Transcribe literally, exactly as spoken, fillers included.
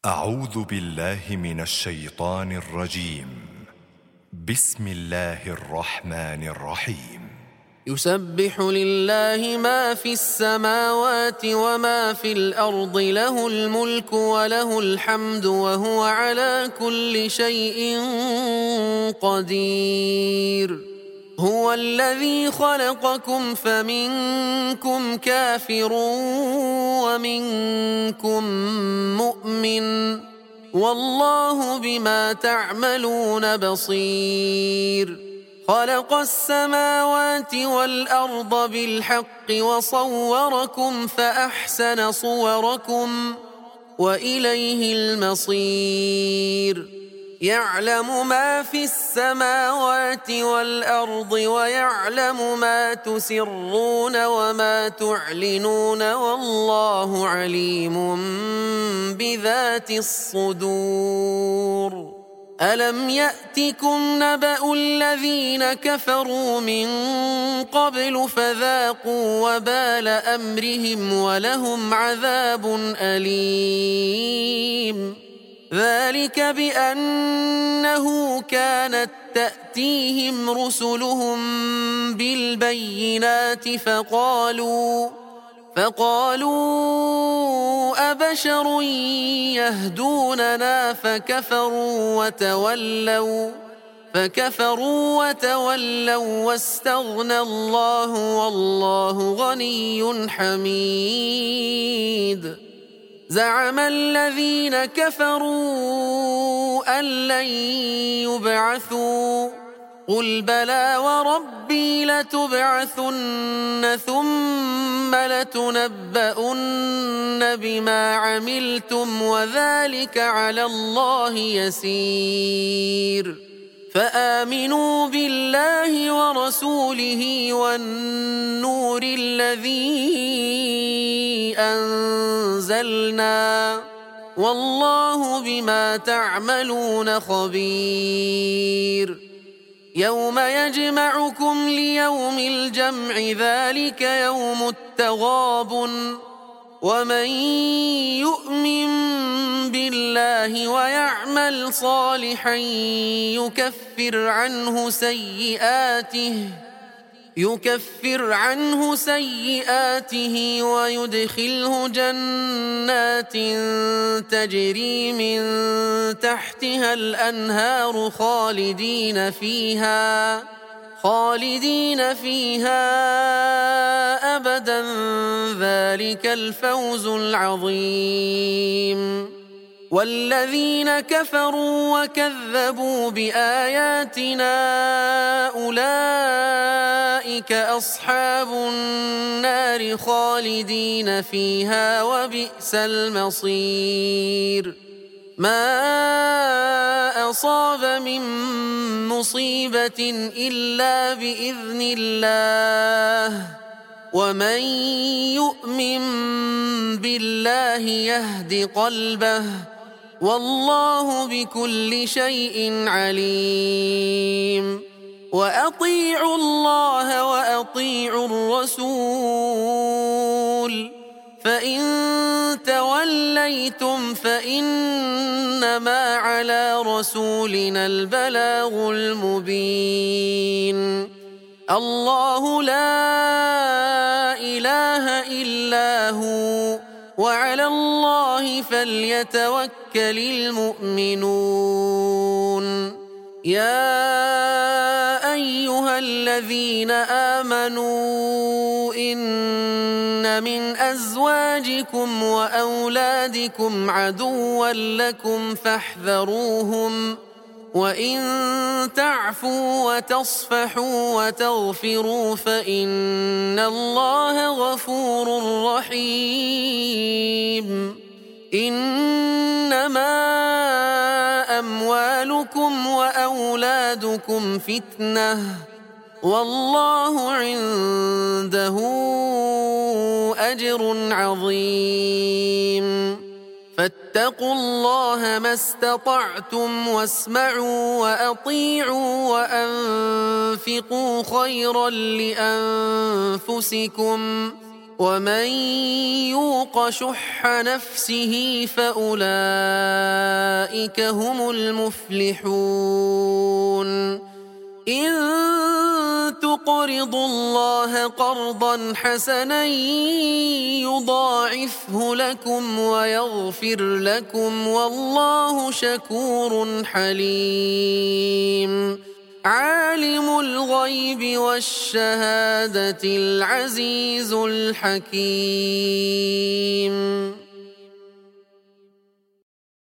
أعوذ بالله من الشيطان الرجيم. بسم الله الرحمن الرحيم. يسبح لله ما في السماوات وما في الأرض، له الملك وله الحمد وهو على كل شيء قدير. هو الذي خلقكم فمنكم كافر ومنكم مؤمن، والله بما تعملون بصير. خلق السماوات والأرض بالحق وصوركم فأحسن صوركم وإليه المصير. يعلم ما في السماوات والأرض ويعلم ما تسرون وما تعلنون، والله عليم بذات الصدور. ألم يأتكم نبأ الذين كفروا من قبل فذاقوا وبال أمرهم ولهم عذاب أليم. ذلك بأنه كانت تأتيهم رسلهم بالبينات فقالوا فقالوا أبشر يهدوننا فكفروا وتولوا فكفروا وتولوا واستغنى الله والله غني حميد. زعم الذين كفروا أن لن يبعثوا، قل بلى وربي لتبعثن ثم لتنبؤن بما عملتم وذلك على الله يسير. فآمنوا بالله ورسوله والنور الذي أنزلنا، والله بما تعملون خبير. يوم يجمعكم ليوم الجمع، ذلك يوم التغابن. ومن يؤمن بالله ويعمل صالحا يكفر عنه سيئاته يكفر عنه سيئاته ويدخله جنات تجري من تحتها الأنهار خالدين فيها خالدين فيها أبدا، ذلك الفوز العظيم. والذين كفروا وكذبوا بآياتنا أولئك أصحاب النار خالدين فيها وبئس المصير. ما أصاب من مصيبة إلا بإذن الله، ومن يؤمن بالله يهد قلبه، والله بكل شيء عليم. وأطيعوا الله وأطيعوا الرسول، فإن توليتم فإنما على رسولنا البلاغ المبين. الله لا إله إلا هو، وعلى الله فليتوكل المؤمنون. يا أيها الذين آمنوا إن من أزواجكم وأولادكم عدوا لكم فاحذروهم، وإن تعفوا وتصفحوا وتغفروا فإن الله غفور رحيم. إنما أموالكم وأولادكم فتنة، والله عنده أجر عظيم. فاتقوا الله ما استطعتم واسمعوا وأطيعوا وأنفقوا خيرا لأنفسكم، ومن يوق شح نفسه فأولئك هم المفلحون إن تقرضوا الله قرضا حسنا يضاعفه لكم ويغفر لكم والله شكور حليم عالم الغيب والشهادة العزيز الحكيم